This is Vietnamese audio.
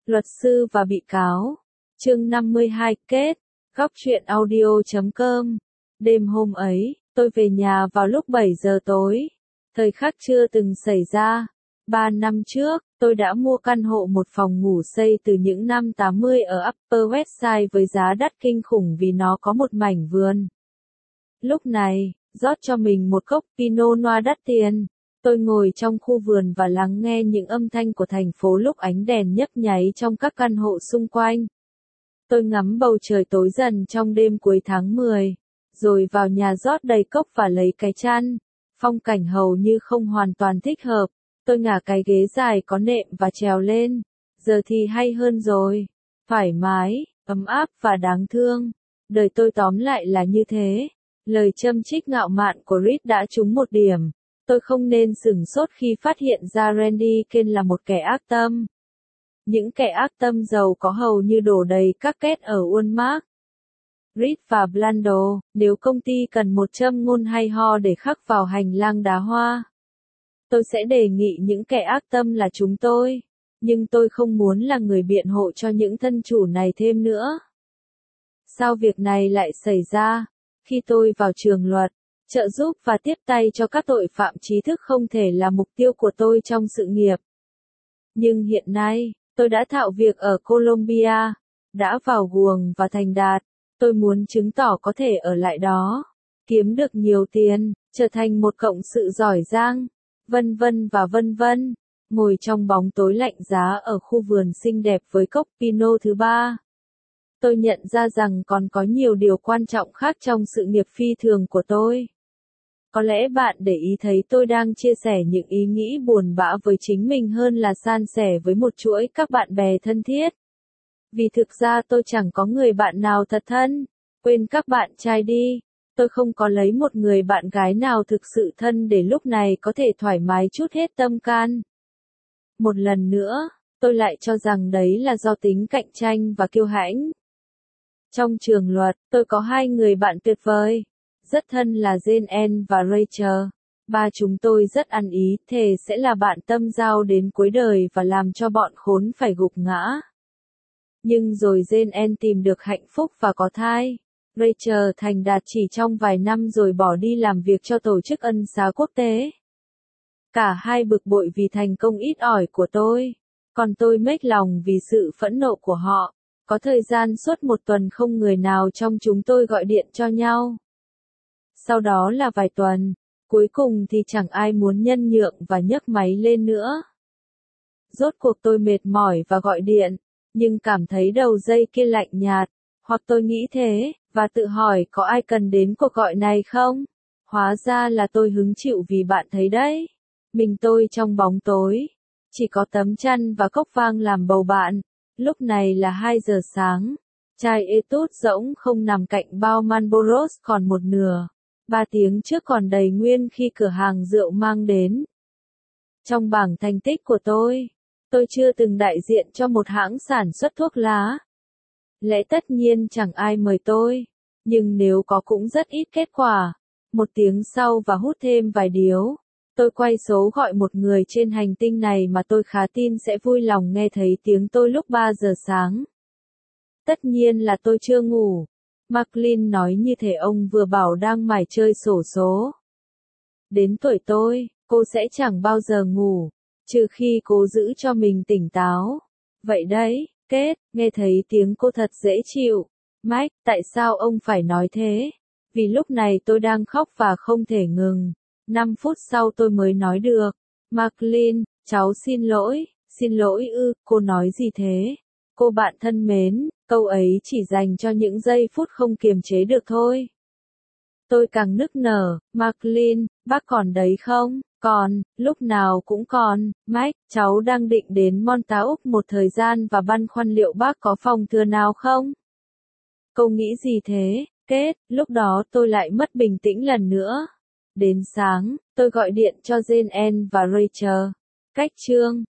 Luật sư và bị cáo. Chương 52 kết. Góc truyện audio.com. Đêm hôm ấy, tôi về nhà vào lúc 7 giờ tối. Thời khắc chưa từng xảy ra. 3 năm trước, tôi đã mua căn hộ một phòng ngủ xây từ những năm 80 ở Upper West Side với giá đắt kinh khủng vì nó có một mảnh vườn. Lúc này, rót cho mình một cốc Pinot Noir đắt tiền. Tôi ngồi trong khu vườn và lắng nghe những âm thanh của thành phố lúc ánh đèn nhấp nháy trong các căn hộ xung quanh. Tôi ngắm bầu trời tối dần trong đêm cuối tháng 10, rồi vào nhà rót đầy cốc và lấy cái chăn. Phong cảnh hầu như không hoàn toàn thích hợp. Tôi ngả cái ghế dài có nệm và trèo lên. Giờ thì hay hơn rồi. Thoải mái, ấm áp và đáng thương. Đời tôi tóm lại là như thế. Lời châm chích ngạo mạn của Reed đã trúng một điểm. Tôi không nên sửng sốt khi phát hiện ra Randy Kane là một kẻ ác tâm. Những kẻ ác tâm giàu có hầu như đổ đầy các két ở Walmart. Reed và Blando, nếu công ty cần một châm ngôn hay ho để khắc vào hành lang đá hoa, tôi sẽ đề nghị những kẻ ác tâm là chúng tôi. Nhưng tôi không muốn là người biện hộ cho những thân chủ này thêm nữa. Sao việc này lại xảy ra? Khi tôi vào trường luật, trợ giúp và tiếp tay cho các tội phạm trí thức không thể là mục tiêu của tôi trong sự nghiệp. Nhưng hiện nay, tôi đã thạo việc ở Columbia, đã vào guồng và thành đạt. Tôi muốn chứng tỏ có thể ở lại đó, kiếm được nhiều tiền, trở thành một cộng sự giỏi giang, vân vân và vân vân. Ngồi trong bóng tối lạnh giá ở khu vườn xinh đẹp với cốc Pinot thứ ba, tôi nhận ra rằng còn có nhiều điều quan trọng khác trong sự nghiệp phi thường của tôi. Có lẽ bạn để ý thấy tôi đang chia sẻ những ý nghĩ buồn bã với chính mình hơn là san sẻ với một chuỗi các bạn bè thân thiết. Vì thực ra tôi chẳng có người bạn nào thật thân. Quên các bạn trai đi. Tôi không có lấy một người bạn gái nào thực sự thân để lúc này có thể thoải mái chút hết tâm can. Một lần nữa, tôi lại cho rằng đấy là do tính cạnh tranh và kiêu hãnh. Trong trường luật, tôi có hai người bạn tuyệt vời. Rất thân là Jane Ann và Rachel. Ba chúng tôi rất ăn ý, thề sẽ là bạn tâm giao đến cuối đời và làm cho bọn khốn phải gục ngã. Nhưng rồi Jane Ann tìm được hạnh phúc và có thai. Rachel thành đạt chỉ trong vài năm rồi bỏ đi làm việc cho tổ chức ân xá quốc tế. Cả hai bực bội vì thành công ít ỏi của tôi. Còn tôi mếch lòng vì sự phẫn nộ của họ. Có thời gian suốt một tuần không người nào trong chúng tôi gọi điện cho nhau. Sau đó là vài tuần. Cuối cùng thì chẳng ai muốn nhân nhượng và nhấc máy lên nữa. Rốt cuộc tôi mệt mỏi và gọi điện. Nhưng cảm thấy đầu dây kia lạnh nhạt, hoặc tôi nghĩ thế, và tự hỏi có ai cần đến cuộc gọi này không? Hóa ra là tôi hứng chịu vì bạn thấy đấy. Mình tôi trong bóng tối, chỉ có tấm chăn và cốc vang làm bầu bạn. Lúc này là 2 giờ sáng, chai Etude rỗng không nằm cạnh bao Marlboros còn một nửa. 3 tiếng trước còn đầy nguyên khi cửa hàng rượu mang đến. Trong bảng thành tích của tôi chưa từng đại diện cho một hãng sản xuất thuốc lá. Lẽ tất nhiên chẳng ai mời tôi, nhưng nếu có cũng rất ít kết quả. 1 tiếng sau và hút thêm vài điếu, tôi quay số gọi một người trên hành tinh này mà tôi khá tin sẽ vui lòng nghe thấy tiếng tôi lúc 3 giờ sáng. Tất nhiên là tôi chưa ngủ. McLean nói như thể ông vừa bảo đang mải chơi xổ số. Đến tuổi tôi, cô sẽ chẳng bao giờ ngủ, trừ khi cố giữ cho mình tỉnh táo. Vậy đấy, kết, nghe thấy tiếng cô thật dễ chịu. Mike, tại sao ông phải nói thế? Vì lúc này tôi đang khóc và không thể ngừng. 5 phút sau tôi mới nói được. McLean, cháu xin lỗi cô nói gì thế? Cô bạn thân mến, câu ấy chỉ dành cho những giây phút không kiềm chế được thôi. Tôi càng nức nở. McLean, bác còn đấy không? Còn, lúc nào cũng còn. Mike, cháu đang định đến Montauk một thời gian và băn khoăn liệu bác có phòng thừa nào không? Cô nghĩ gì thế? Kết, lúc đó tôi lại mất bình tĩnh lần nữa. Đến sáng, tôi gọi điện cho Jane Ann và Rachel. Cách chương